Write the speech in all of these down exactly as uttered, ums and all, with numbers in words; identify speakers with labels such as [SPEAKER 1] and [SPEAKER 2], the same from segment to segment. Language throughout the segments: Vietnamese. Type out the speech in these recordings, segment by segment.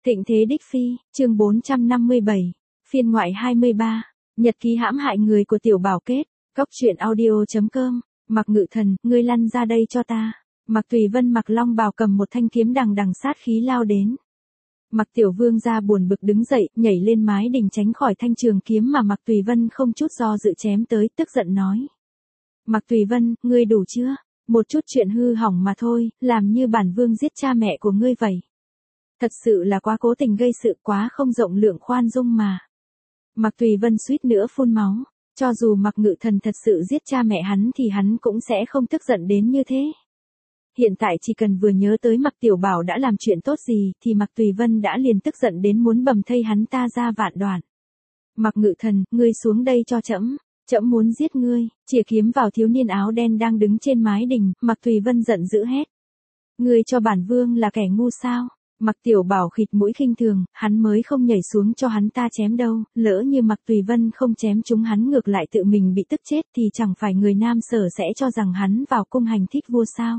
[SPEAKER 1] Thịnh thế đích phi, chương bốn trăm năm mươi bảy, phiên ngoại hai mươi ba, nhật ký hãm hại người của Tiểu Bảo kết, góc truyện audio chấm com, Mạc Ngự Thần, ngươi lăn ra đây cho ta. Mạc Tùy Vân mặc long bào cầm một thanh kiếm đằng đằng sát khí lao đến. Mạc Tiểu Vương gia buồn bực đứng dậy, nhảy lên mái đình tránh khỏi thanh trường kiếm mà Mạc Tùy Vân không chút do dự chém tới, tức giận nói. Mạc Tùy Vân, ngươi đủ chưa? Một chút chuyện hư hỏng mà thôi, làm như bản vương giết cha mẹ của ngươi vậy. Thật sự là quá cố tình gây sự, quá không rộng lượng khoan dung mà. Mạc Tùy Vân suýt nữa phun máu, cho dù Mạc Ngự Thần thật sự giết cha mẹ hắn thì hắn cũng sẽ không tức giận đến như thế. Hiện tại chỉ cần vừa nhớ tới Mạc Tiểu Bảo đã làm chuyện tốt gì thì Mạc Tùy Vân đã liền tức giận đến muốn bầm thây hắn ta ra vạn đoạn. Mạc Ngự Thần, ngươi xuống đây cho trẫm, trẫm muốn giết ngươi. Chìa kiếm vào thiếu niên áo đen đang đứng trên mái đình, Mạc Tùy Vân giận dữ hét. Ngươi cho bản vương là kẻ ngu sao? Mạc Tiểu Bảo khịt mũi khinh thường, hắn mới không nhảy xuống cho hắn ta chém đâu, lỡ như Mạc Tùy Vân không chém chúng hắn ngược lại tự mình bị tức chết thì chẳng phải người nam sở sẽ cho rằng hắn vào cung hành thích vua sao.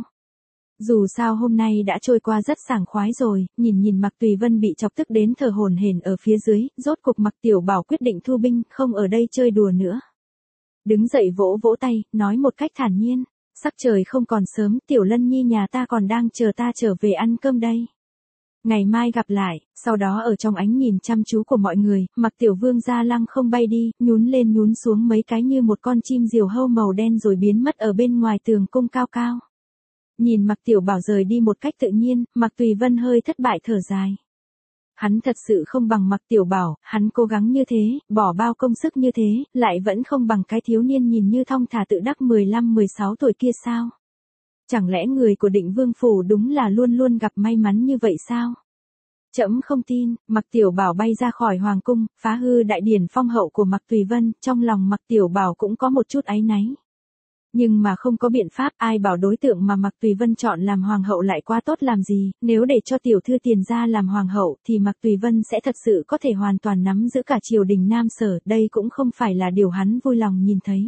[SPEAKER 1] Dù sao hôm nay đã trôi qua rất sảng khoái rồi, nhìn nhìn Mạc Tùy Vân bị chọc tức đến thở hổn hển ở phía dưới, rốt cục Mạc Tiểu Bảo quyết định thu binh, không ở đây chơi đùa nữa. Đứng dậy vỗ vỗ tay, nói một cách thản nhiên, sắc trời không còn sớm, Tiểu Lân Nhi nhà ta còn đang chờ ta trở về ăn cơm đây. Ngày mai gặp lại. Sau đó ở trong ánh nhìn chăm chú của mọi người, Mạc Tiểu Vương gia lăng không bay đi, nhún lên nhún xuống mấy cái như một con chim diều hâu màu đen rồi biến mất ở bên ngoài tường cung cao cao. Nhìn Mạc Tiểu Bảo rời đi một cách tự nhiên, Mạc Tùy Vân hơi thất bại thở dài. Hắn thật sự không bằng Mạc Tiểu Bảo, hắn cố gắng như thế, bỏ bao công sức như thế, lại vẫn không bằng cái thiếu niên nhìn như thong thả tự đắc mười lăm mười sáu tuổi kia sao? Chẳng lẽ người của Định Vương phủ đúng là luôn luôn gặp may mắn như vậy sao? Trẫm không tin. Mạc Tiểu Bảo bay ra khỏi hoàng cung, phá hư đại điển phong hậu của Mạc Tùy Vân, trong lòng Mạc Tiểu Bảo cũng có một chút áy náy. Nhưng mà không có biện pháp, ai bảo đối tượng mà Mạc Tùy Vân chọn làm hoàng hậu lại quá tốt làm gì, nếu để cho tiểu thư Tiền gia làm hoàng hậu thì Mạc Tùy Vân sẽ thật sự có thể hoàn toàn nắm giữ cả triều đình Nam Sở, đây cũng không phải là điều hắn vui lòng nhìn thấy.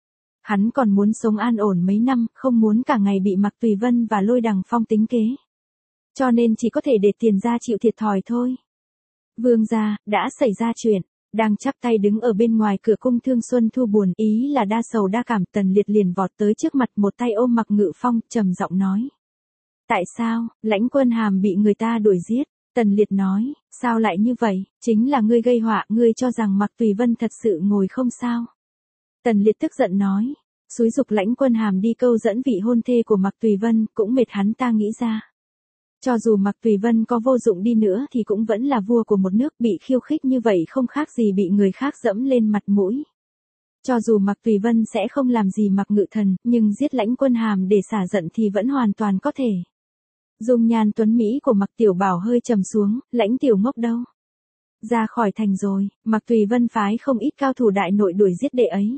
[SPEAKER 1] Hắn còn muốn sống an ổn mấy năm, không muốn cả ngày bị Mạc Tùy Vân và Lôi Đằng Phong tính kế. Cho nên chỉ có thể để Tiền gia chịu thiệt thòi thôi. Vương gia, đã xảy ra chuyện. Đang chắp tay đứng ở bên ngoài cửa cung Thương Xuân Thu buồn, ý là đa sầu đa cảm, Tần Liệt liền vọt tới trước mặt một tay ôm Mạc Ngự Phong, trầm giọng nói. Tại sao, Lãnh Quân Hàm bị người ta đuổi giết? Tần Liệt nói, sao lại như vậy, chính là ngươi gây họa, ngươi cho rằng Mạc Tùy Vân thật sự ngồi không sao? Tần Liệt tức giận nói, xúi giục Lãnh Quân Hàm đi câu dẫn vị hôn thê của Mạc Tùy Vân, cũng mệt hắn ta nghĩ ra. Cho dù Mạc Tùy Vân có vô dụng đi nữa thì cũng vẫn là vua của một nước, bị khiêu khích như vậy không khác gì bị người khác dẫm lên mặt mũi. Cho dù Mạc Tùy Vân sẽ không làm gì Mạc Ngự Thần, nhưng giết Lãnh Quân Hàm để xả giận thì vẫn hoàn toàn có thể. Dung nhan tuấn Mỹ của Mạc Tiểu Bảo hơi trầm xuống, Lãnh Tiểu Ngốc đâu? Ra khỏi thành rồi. Mạc Tùy Vân phái không ít cao thủ đại nội đuổi giết đệ ấy.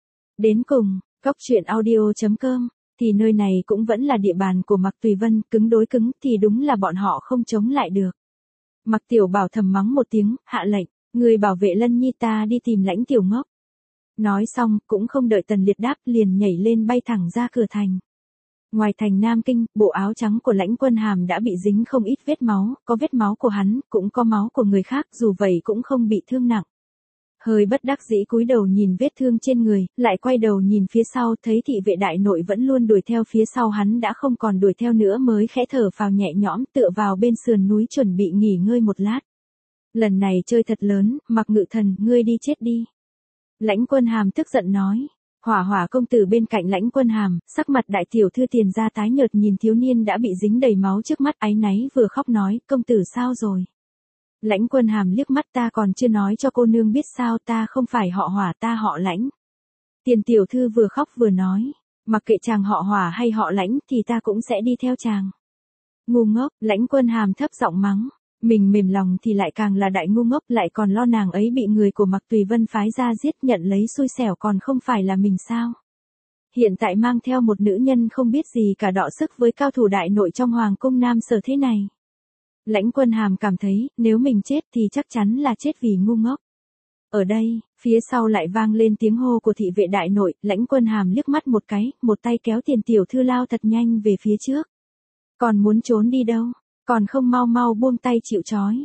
[SPEAKER 1] Đến cùng, góc truyện audio chấm com, thì nơi này cũng vẫn là địa bàn của Mạc Tùy Vân, cứng đối cứng thì đúng là bọn họ không chống lại được. Mạc Tiểu Bảo thầm mắng một tiếng, hạ lệnh, người bảo vệ Lân Nhi ta đi tìm Lãnh Tiểu Ngốc. Nói xong, cũng không đợi Tần Liệt đáp, liền nhảy lên bay thẳng ra cửa thành. Ngoài thành Nam Kinh, bộ áo trắng của Lãnh Quân Hàm đã bị dính không ít vết máu, có vết máu của hắn, cũng có máu của người khác, dù vậy cũng không bị thương nặng. Hơi bất đắc dĩ cúi đầu nhìn vết thương trên người, lại quay đầu nhìn phía sau, thấy thị vệ đại nội vẫn luôn đuổi theo phía sau hắn đã không còn đuổi theo nữa mới khẽ thở phào nhẹ nhõm, tựa vào bên sườn núi chuẩn bị nghỉ ngơi một lát. Lần này chơi thật lớn, Mạc Ngự Thần, ngươi đi chết đi. Lãnh Quân Hàm tức giận nói. Hỏa Hỏa công tử bên cạnh Lãnh Quân Hàm, sắc mặt đại tiểu thư Tiền gia tái nhợt nhìn thiếu niên đã bị dính đầy máu trước mắt, áy náy vừa khóc nói, công tử sao rồi? Lãnh Quân Hàm liếc mắt, ta còn chưa nói cho cô nương biết sao, ta không phải họ Hỏa, ta họ Lãnh. Tiền tiểu thư vừa khóc vừa nói, mặc kệ chàng họ Hỏa hay họ Lãnh thì ta cũng sẽ đi theo chàng. Ngu ngốc. Lãnh Quân Hàm thấp giọng mắng, mình mềm lòng thì lại càng là đại ngu ngốc, lại còn lo nàng ấy bị người của Mạc Tùy Vân phái ra giết, nhận lấy xui xẻo còn không phải là mình sao? Hiện tại mang theo một nữ nhân không biết gì cả đọ sức với cao thủ đại nội trong hoàng cung Nam Sở thế này. Lãnh Quân Hàm cảm thấy, nếu mình chết thì chắc chắn là chết vì ngu ngốc. Ở đây, phía sau lại vang lên tiếng hô của thị vệ đại nội, Lãnh Quân Hàm liếc mắt một cái, một tay kéo Tiền tiểu thư lao thật nhanh về phía trước. Còn muốn trốn đi đâu? Còn không mau mau buông tay chịu trói.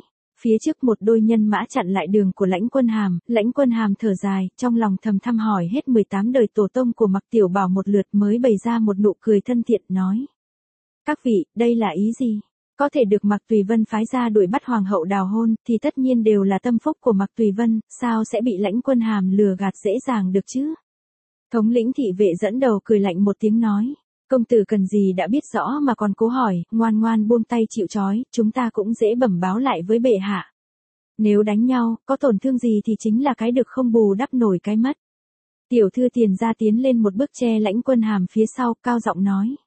[SPEAKER 1] Phía trước một đôi nhân mã chặn lại đường của Lãnh Quân Hàm, Lãnh Quân Hàm thở dài, trong lòng thầm thăm hỏi hết mười tám đời tổ tông của Mạc Tiểu Bảo một lượt mới bày ra một nụ cười thân thiện nói. Các vị, đây là ý gì? Có thể được Mạc Tùy Vân phái ra đuổi bắt hoàng hậu đào hôn, thì tất nhiên đều là tâm phúc của Mạc Tùy Vân, sao sẽ bị Lãnh Quân Hàm lừa gạt dễ dàng được chứ? Thống lĩnh thị vệ dẫn đầu cười lạnh một tiếng nói. Công tử cần gì đã biết rõ mà còn cố hỏi, ngoan ngoan buông tay chịu trói, chúng ta cũng dễ bẩm báo lại với bệ hạ. Nếu đánh nhau, có tổn thương gì thì chính là cái được không bù đắp nổi cái mất. Tiểu thư Tiền Gia tiến lên một bước che Lãnh Quân Hàm phía sau, cao giọng nói.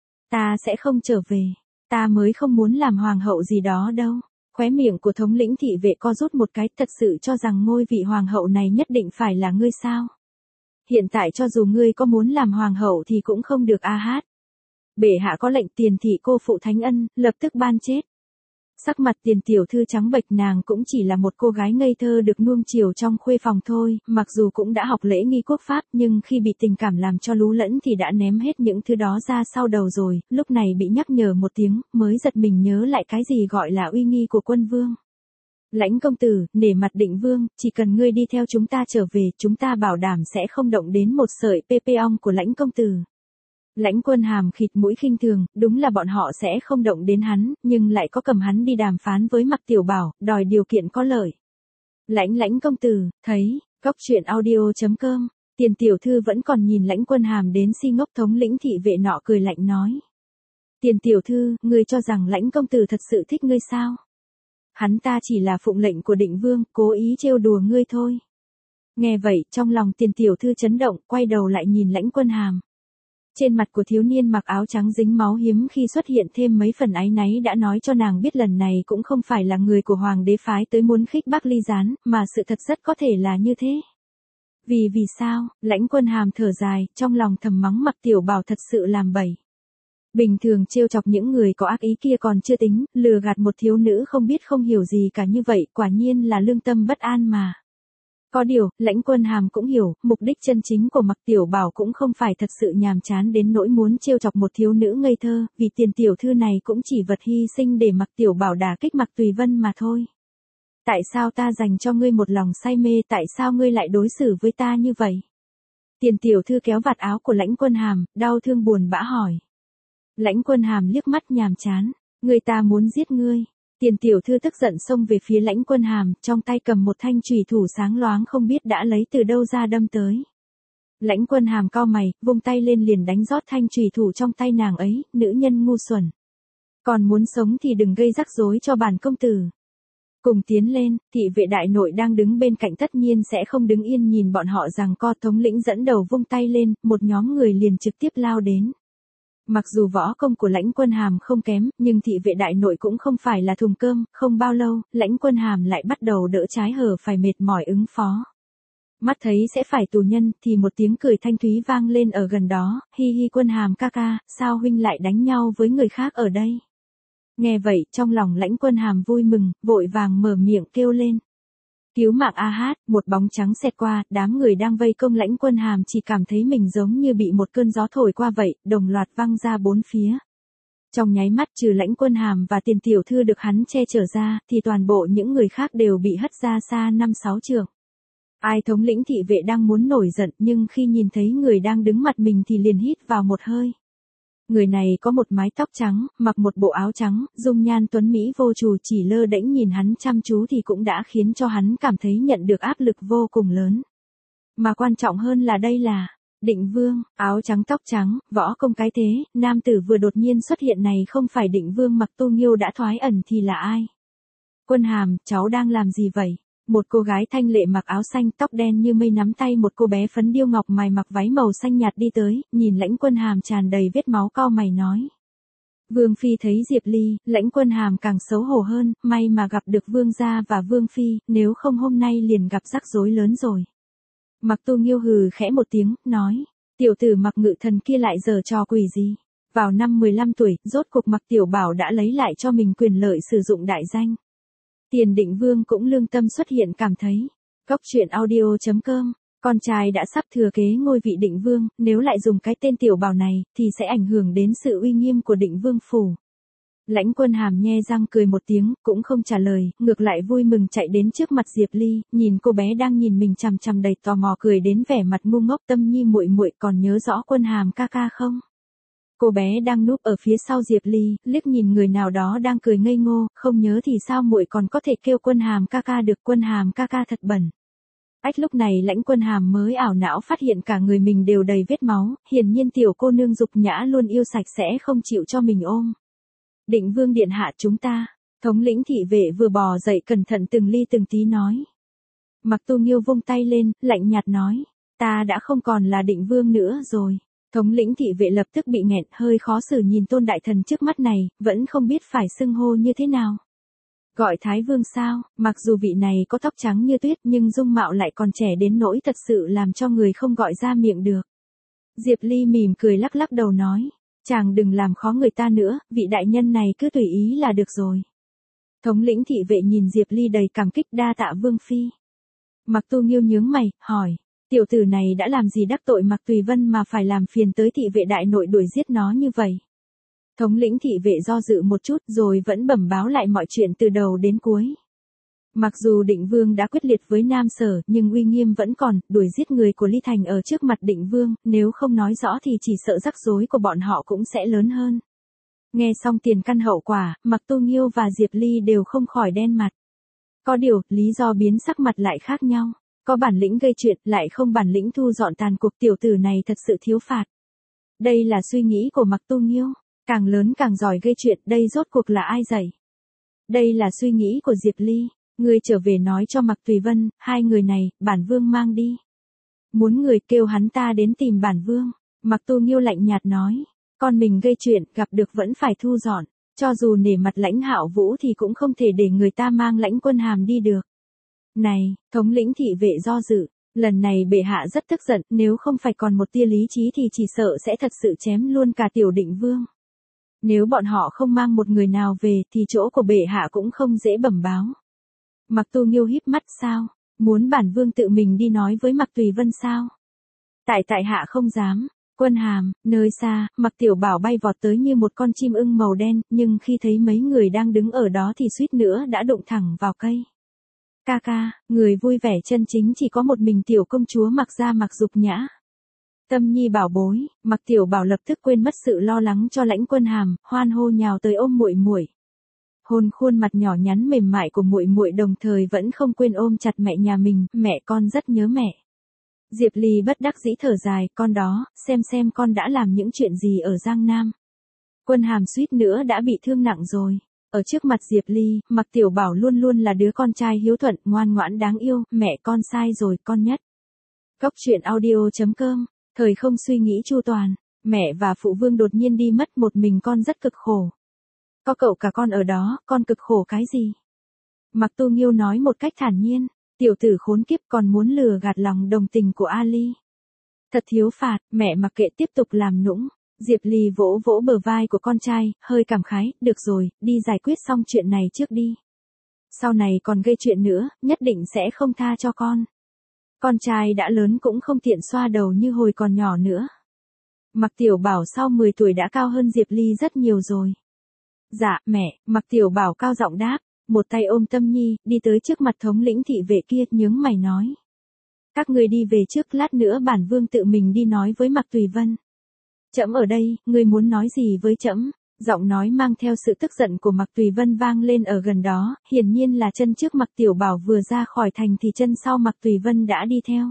[SPEAKER 1] Ta sẽ không trở về, ta mới không muốn làm hoàng hậu gì đó đâu. Khóe miệng của thống lĩnh thị vệ co rút một cái, thật sự cho rằng ngôi vị hoàng hậu này nhất định phải là ngươi sao? Hiện tại cho dù ngươi có muốn làm hoàng hậu thì cũng không được a hát. Bệ hạ có lệnh Tiền thị cô phụ thánh ân, lập tức ban chết. Sắc mặt Tiền tiểu thư trắng bệch, nàng cũng chỉ là một cô gái ngây thơ được nuông chiều trong khuê phòng thôi, mặc dù cũng đã học lễ nghi quốc pháp nhưng khi bị tình cảm làm cho lú lẫn thì đã ném hết những thứ đó ra sau đầu rồi, lúc này bị nhắc nhở một tiếng, mới giật mình nhớ lại cái gì gọi là uy nghi của quân vương. Lãnh công tử, nể mặt Định vương, chỉ cần ngươi đi theo chúng ta trở về, chúng ta bảo đảm sẽ không động đến một sợi pê pê ong của Lãnh công tử. Lãnh Quân Hàm khịt mũi khinh thường, đúng là bọn họ sẽ không động đến hắn, nhưng lại có cầm hắn đi đàm phán với Mạc Tiểu Bảo, đòi điều kiện có lợi. Lãnh Lãnh công tử, thấy, góc truyện audio chấm com, Tiền tiểu thư vẫn còn nhìn Lãnh Quân Hàm đến si ngốc. Thống lĩnh thị vệ nọ cười lạnh nói. Tiền tiểu thư, ngươi cho rằng Lãnh công tử thật sự thích ngươi sao? Hắn ta chỉ là phụng lệnh của Định vương, cố ý trêu đùa ngươi thôi. Nghe vậy, trong lòng Tiền tiểu thư chấn động, quay đầu lại nhìn Lãnh Quân Hàm. Trên mặt của thiếu niên mặc áo trắng dính máu hiếm khi xuất hiện thêm mấy phần áy náy đã nói cho nàng biết lần này cũng không phải là người của hoàng đế phái tới muốn khích bác ly gián, mà sự thật rất có thể là như thế. Vì vì sao? Lãnh Quân Hàm thở dài, trong lòng thầm mắng Mạc Tiểu Bảo thật sự làm bậy. Bình thường trêu chọc những người có ác ý kia còn chưa tính, lừa gạt một thiếu nữ không biết không hiểu gì cả như vậy, quả nhiên là lương tâm bất an mà. Có điều, Lãnh Quân Hàm cũng hiểu, mục đích chân chính của Mạc Tiểu Bảo cũng không phải thật sự nhàm chán đến nỗi muốn trêu chọc một thiếu nữ ngây thơ, vì Tiền tiểu thư này cũng chỉ vật hy sinh để Mạc Tiểu Bảo đả kích Mạc Tùy Vân mà thôi. Tại sao ta dành cho ngươi một lòng say mê, tại sao ngươi lại đối xử với ta như vậy? Tiền tiểu thư kéo vạt áo của Lãnh Quân Hàm, đau thương buồn bã hỏi. Lãnh Quân Hàm liếc mắt nhàm chán, người ta muốn giết ngươi. Tiền tiểu thư tức giận xông về phía Lãnh Quân Hàm, trong tay cầm một thanh chùy thủ sáng loáng không biết đã lấy từ đâu ra đâm tới. Lãnh Quân Hàm cau mày, vung tay lên liền đánh rót thanh chùy thủ trong tay nàng ấy, nữ nhân ngu xuẩn. Còn muốn sống thì đừng gây rắc rối cho bản công tử. Cùng tiến lên, thị vệ đại nội đang đứng bên cạnh tất nhiên sẽ không đứng yên nhìn bọn họ giằng co. Thống lĩnh dẫn đầu vung tay lên, một nhóm người liền trực tiếp lao đến. Mặc dù võ công của Lãnh Quân Hàm không kém, nhưng thị vệ đại nội cũng không phải là thùng cơm, không bao lâu, Lãnh Quân Hàm lại bắt đầu đỡ trái hở phải mệt mỏi ứng phó. Mắt thấy sẽ phải tù nhân, thì một tiếng cười thanh thúy vang lên ở gần đó, hi hi Quân Hàm ca ca, sao huynh lại đánh nhau với người khác ở đây? Nghe vậy, trong lòng Lãnh Quân Hàm vui mừng, vội vàng mở miệng kêu lên. Cứu mạng a hát, một bóng trắng xẹt qua, đám người đang vây công Lãnh Quân Hàm chỉ cảm thấy mình giống như bị một cơn gió thổi qua vậy, đồng loạt văng ra bốn phía. Trong nháy mắt trừ Lãnh Quân Hàm và Tiền tiểu thư được hắn che chở ra, thì toàn bộ những người khác đều bị hất ra xa năm sáu trượng. Ai thống lĩnh thị vệ đang muốn nổi giận nhưng khi nhìn thấy người đang đứng mặt mình thì liền hít vào một hơi. Người này có một mái tóc trắng, mặc một bộ áo trắng, dung nhan tuấn mỹ vô trù, chỉ lơ đễnh nhìn hắn chăm chú thì cũng đã khiến cho hắn cảm thấy nhận được áp lực vô cùng lớn. Mà quan trọng hơn là đây là Định Vương, áo trắng tóc trắng, võ công cái thế, nam tử vừa đột nhiên xuất hiện này không phải Định Vương Mạc Tu Nghiêu đã thoái ẩn thì là ai? Quân Hàm, cháu đang làm gì vậy? Một cô gái thanh lệ mặc áo xanh tóc đen như mây nắm tay một cô bé phấn điêu ngọc mày mặc váy màu xanh nhạt đi tới, nhìn Lãnh Quân Hàm tràn đầy vết máu cau mày nói. Vương Phi thấy Diệp Ly, Lãnh Quân Hàm càng xấu hổ hơn, may mà gặp được Vương gia và Vương Phi, nếu không hôm nay liền gặp rắc rối lớn rồi. Mạc Tu Nghiêu hừ khẽ một tiếng, nói, tiểu tử Mạc Ngự Thần kia lại giở trò quỷ gì? Vào năm mười lăm tuổi, rốt cục Mạc Tiểu Bảo đã lấy lại cho mình quyền lợi sử dụng đại danh. Tiền Định Vương cũng lương tâm xuất hiện cảm thấy. Góc truyện audio chấm com, con trai đã sắp thừa kế ngôi vị Định Vương, nếu lại dùng cái tên Tiểu Bảo này, thì sẽ ảnh hưởng đến sự uy nghiêm của Định Vương phủ. Lãnh Quân Hàm nhe răng cười một tiếng, cũng không trả lời, ngược lại vui mừng chạy đến trước mặt Diệp Ly, nhìn cô bé đang nhìn mình chằm chằm đầy tò mò cười đến vẻ mặt ngu ngốc. Tâm Nhi muội muội còn nhớ rõ Quân Hàm ca ca không? Cô bé đang núp ở phía sau Diệp Ly, liếc nhìn người nào đó đang cười ngây ngô, không nhớ thì sao muội còn có thể kêu Quân Hàm ca ca được, Quân Hàm ca ca thật bẩn. Ách, lúc này Lãnh Quân Hàm mới ảo não phát hiện cả người mình đều đầy vết máu, hiển nhiên tiểu cô nương Dục Nhã luôn yêu sạch sẽ không chịu cho mình ôm. Định Vương điện hạ chúng ta, thống lĩnh thị vệ vừa bò dậy cẩn thận từng ly từng tí nói. Mặc Tu Nghiêu vung tay lên, lạnh nhạt nói, ta đã không còn là Định Vương nữa rồi. Thống lĩnh thị vệ lập tức bị nghẹn, hơi khó xử nhìn Tôn đại thần trước mắt này, vẫn không biết phải xưng hô như thế nào. Gọi Thái Vương sao? Mặc dù vị này có tóc trắng như tuyết nhưng dung mạo lại còn trẻ đến nỗi thật sự làm cho người không gọi ra miệng được. Diệp Ly mỉm cười lắc lắc đầu nói, chàng đừng làm khó người ta nữa, vị đại nhân này cứ tùy ý là được rồi. Thống lĩnh thị vệ nhìn Diệp Ly đầy cảm kích, đa tạ Vương phi. Mặc Tu Nghiêu nhướng mày, hỏi, tiểu tử này đã làm gì đắc tội Mặc Tùy Vân mà phải làm phiền tới thị vệ đại nội đuổi giết nó như vậy? Thống lĩnh thị vệ do dự một chút rồi vẫn bẩm báo lại mọi chuyện từ đầu đến cuối. Mặc dù Định Vương đã quyết liệt với Nam Sở nhưng uy nghiêm vẫn còn, đuổi giết người của Ly Thành ở trước mặt Định Vương, nếu không nói rõ thì chỉ sợ rắc rối của bọn họ cũng sẽ lớn hơn. Nghe xong tiền căn hậu quả, Mặc Tu Nghiêu và Diệp Ly đều không khỏi đen mặt. Có điều, lý do biến sắc mặt lại khác nhau. Có bản lĩnh gây chuyện, lại không bản lĩnh thu dọn tàn cuộc, tiểu tử này thật sự thiếu phạt. Đây là suy nghĩ của Mặc Tu Nghiêu. Càng lớn càng giỏi gây chuyện, đây rốt cuộc là ai dạy? Đây là suy nghĩ của Diệp Ly. Ngươi trở về nói cho Mặc Tùy Vân, hai người này, bản vương mang đi. Muốn người kêu hắn ta đến tìm bản vương. Mặc Tu Nghiêu lạnh nhạt nói, con mình gây chuyện, gặp được vẫn phải thu dọn. Cho dù nể mặt Lãnh Hạo Vũ thì cũng không thể để người ta mang Lãnh Quân Hàm đi được. Này, thống lĩnh thị vệ do dự, lần này bệ hạ rất tức giận, nếu không phải còn một tia lý trí thì chỉ sợ sẽ thật sự chém luôn cả tiểu Định Vương. Nếu bọn họ không mang một người nào về thì chỗ của bệ hạ cũng không dễ bẩm báo. Mặc Tu Nghiêu híp mắt, sao? Muốn bản vương tự mình đi nói với Mặc Tùy Vân sao? Tại tại hạ không dám. Quân Hàm, nơi xa, Mặc Tiểu Bảo bay vọt tới như một con chim ưng màu đen, nhưng khi thấy mấy người đang đứng ở đó thì suýt nữa đã đụng thẳng vào cây. Ca ca, người vui vẻ chân chính chỉ có một mình tiểu công chúa Mặc gia Mặc Dục Nhã. Tâm Nhi bảo bối, Mặc Tiểu Bảo lập tức quên mất sự lo lắng cho Lãnh Quân Hàm, hoan hô nhào tới ôm muội muội. Hôn khuôn mặt nhỏ nhắn mềm mại của muội muội đồng thời vẫn không quên ôm chặt mẹ nhà mình, mẹ con rất nhớ mẹ. Diệp Ly bất đắc dĩ thở dài, con đó, xem xem con đã làm những chuyện gì ở Giang Nam. Quân Hàm suýt nữa đã bị thương nặng rồi. Ở trước mặt Diệp Ly, Mặc Tiểu Bảo luôn luôn là đứa con trai hiếu thuận, ngoan ngoãn đáng yêu, mẹ con sai rồi, con nhất. Góc truyện audio chấm com, thời không suy nghĩ chu toàn, mẹ và phụ vương đột nhiên đi mất, một mình con rất cực khổ. Có cậu cả con ở đó, con cực khổ cái gì? Mặc Tu Nghiêu nói một cách thản nhiên, tiểu tử khốn kiếp còn muốn lừa gạt lòng đồng tình của Ali. Thật thiếu phạt, mẹ mặc kệ tiếp tục làm nũng. Diệp Ly vỗ vỗ bờ vai của con trai, hơi cảm khái, được rồi, đi giải quyết xong chuyện này trước đi. Sau này còn gây chuyện nữa, nhất định sẽ không tha cho con. Con trai đã lớn cũng không tiện xoa đầu như hồi còn nhỏ nữa. Mặc Tiểu Bảo sau mười tuổi đã cao hơn Diệp Ly rất nhiều rồi. Dạ, mẹ, Mặc Tiểu Bảo cao giọng đáp, một tay ôm Tâm Nhi, đi tới trước mặt thống lĩnh thị vệ kia, nhướng mày nói. Các người đi về trước, lát nữa bản vương tự mình đi nói với Mặc Tùy Vân. Trẫm ở đây, ngươi muốn nói gì với trẫm? Giọng nói mang theo sự tức giận của Mặc Tùy Vân vang lên ở gần đó, hiển nhiên là chân trước Mặc Tiểu Bảo vừa ra khỏi thành thì chân sau Mặc Tùy Vân đã đi theo.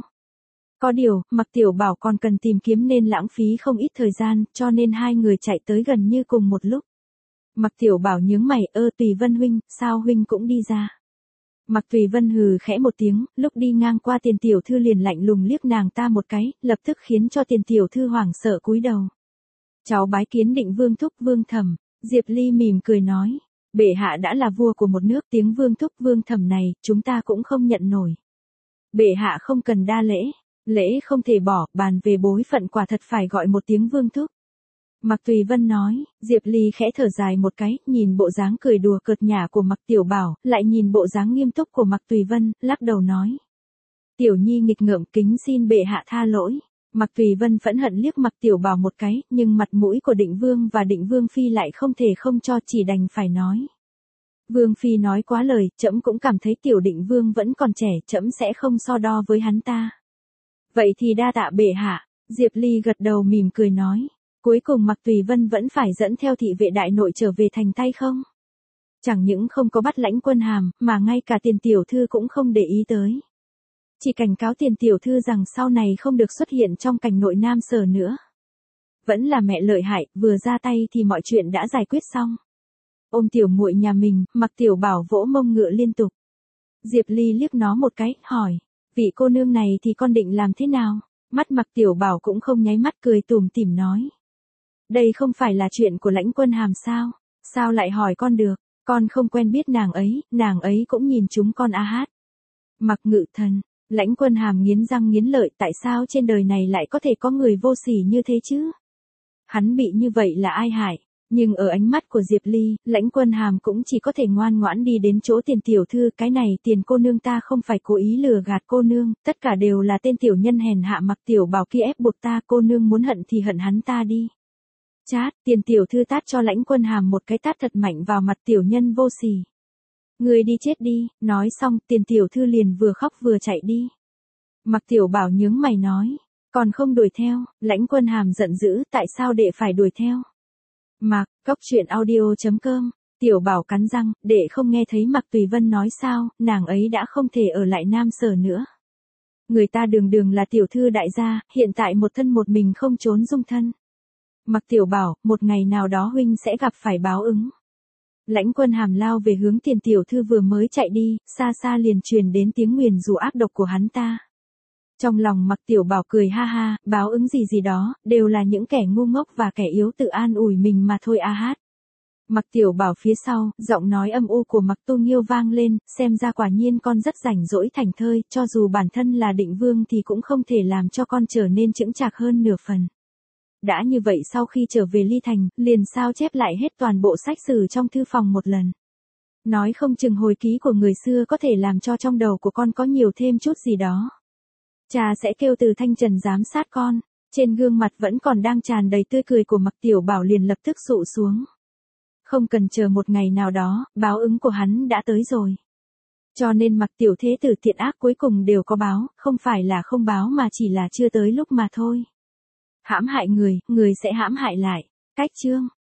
[SPEAKER 1] Có điều, Mặc Tiểu Bảo còn cần tìm kiếm nên lãng phí không ít thời gian, cho nên hai người chạy tới gần như cùng một lúc. Mặc Tiểu Bảo nhướng mày, ơ Tùy Vân huynh, sao huynh cũng đi ra? Mặc Tùy Vân hừ khẽ một tiếng, lúc đi ngang qua Tiền tiểu thư liền lạnh lùng liếc nàng ta một cái, lập tức khiến cho Tiền tiểu thư hoảng sợ cúi đầu. Cháu bái kiến Định Vương thúc Vương thẩm. Diệp Ly mỉm cười nói, bệ hạ đã là vua của một nước, tiếng Vương thúc Vương thẩm này, chúng ta cũng không nhận nổi. Bệ hạ không cần đa lễ, lễ không thể bỏ, bàn về bối phận quả thật phải gọi một tiếng Vương thúc. Mặc Tùy Vân nói, Diệp Ly khẽ thở dài một cái, nhìn bộ dáng cười đùa cợt nhả của Mặc Tiểu Bảo, lại nhìn bộ dáng nghiêm túc của Mặc Tùy Vân, lắc đầu nói. Tiểu Nhi nghịch ngợm, kính xin bệ hạ tha lỗi. Mạc Tùy Vân phẫn hận liếc Mạc Tiểu Bảo một cái, nhưng mặt mũi của Định Vương và Định Vương Phi lại không thể không cho, chỉ đành phải nói. Vương Phi nói quá lời, trẫm cũng cảm thấy tiểu Định Vương vẫn còn trẻ, trẫm sẽ không so đo với hắn ta. Vậy thì đa tạ bệ hạ, Diệp Ly gật đầu mỉm cười nói. Cuối cùng Mạc Tùy Vân vẫn phải dẫn theo thị vệ đại nội trở về thành tay không? Chẳng những không có bắt Lãnh Quân Hàm, mà ngay cả Tiền tiểu thư cũng không để ý tới. Chỉ cảnh cáo Tiền tiểu thư rằng sau này không được xuất hiện trong cảnh nội Nam Sở nữa. Vẫn là mẹ lợi hại, vừa ra tay thì mọi chuyện đã giải quyết xong. Ôm tiểu muội nhà mình, Mạc Tiểu Bảo vỗ mông ngựa liên tục. Diệp Ly liếc nó một cái, hỏi, vị cô nương này thì con định làm thế nào? Mắt Mạc Tiểu Bảo cũng không nháy mắt, cười tủm tỉm nói. Đây không phải là chuyện của Lãnh Quân Hàm sao? Sao lại hỏi con được? Con không quen biết nàng ấy, nàng ấy cũng nhìn chúng con a hát. Mạc Ngự Thần, Lãnh Quân Hàm nghiến răng nghiến lợi, tại sao trên đời này lại có thể có người vô sỉ như thế chứ? Hắn bị như vậy là ai hại? Nhưng ở ánh mắt của Diệp Ly, Lãnh Quân Hàm cũng chỉ có thể ngoan ngoãn đi đến chỗ Tiền tiểu thư, cái này Tiền cô nương ta không phải cố ý lừa gạt cô nương, tất cả đều là tên tiểu nhân hèn hạ Mạc Tiểu Bảo kia ép buộc ta, cô nương muốn hận thì hận hắn ta đi. Chát, Tiền tiểu thư tát cho Lãnh Quân Hàm một cái tát thật mạnh vào mặt tiểu nhân vô sỉ. Người đi chết đi, nói xong Tiền tiểu thư liền vừa khóc vừa chạy đi. Mạc Tiểu Bảo nhướng mày nói, còn không đuổi theo. Lãnh Quân Hàm giận dữ, tại sao đệ phải đuổi theo? Mạc, cóc truyện audio chấm com, Tiểu Bảo cắn răng, đệ không nghe thấy Mạc Tùy Vân nói sao, nàng ấy đã không thể ở lại Nam Sở nữa. Người ta đường đường là tiểu thư đại gia, hiện tại một thân một mình không trốn dung thân. Mạc Tiểu Bảo, một ngày nào đó huynh sẽ gặp phải báo ứng. Lãnh Quân Hàm lao về hướng Tiền tiểu thư vừa mới chạy đi, xa xa liền truyền đến tiếng nguyền rủa ác độc của hắn ta. Trong lòng Mạc Tiểu Bảo cười ha ha, báo ứng gì gì đó, đều là những kẻ ngu ngốc và kẻ yếu tự an ủi mình mà thôi a hát. Mạc Tiểu Bảo phía sau, giọng nói âm u của Mạc Tu Nghiêu vang lên, xem ra quả nhiên con rất rảnh rỗi thảnh thơi, cho dù bản thân là Định Vương thì cũng không thể làm cho con trở nên chững chạc hơn nửa phần. Đã như vậy sau khi trở về Ly Thành, liền sao chép lại hết toàn bộ sách sử trong thư phòng một lần. Nói không chừng hồi ký của người xưa có thể làm cho trong đầu của con có nhiều thêm chút gì đó. Cha sẽ kêu Từ Thanh Trần giám sát con. Trên gương mặt vẫn còn đang tràn đầy tươi cười của Mạc Tiểu Bảo liền lập tức sụ xuống. Không cần chờ một ngày nào đó, báo ứng của hắn đã tới rồi. Cho nên Mạc Tiểu thế tử thiện ác cuối cùng đều có báo, không phải là không báo mà chỉ là chưa tới lúc mà thôi. Hãm hại người, người sẽ hãm hại lại. Cách chương.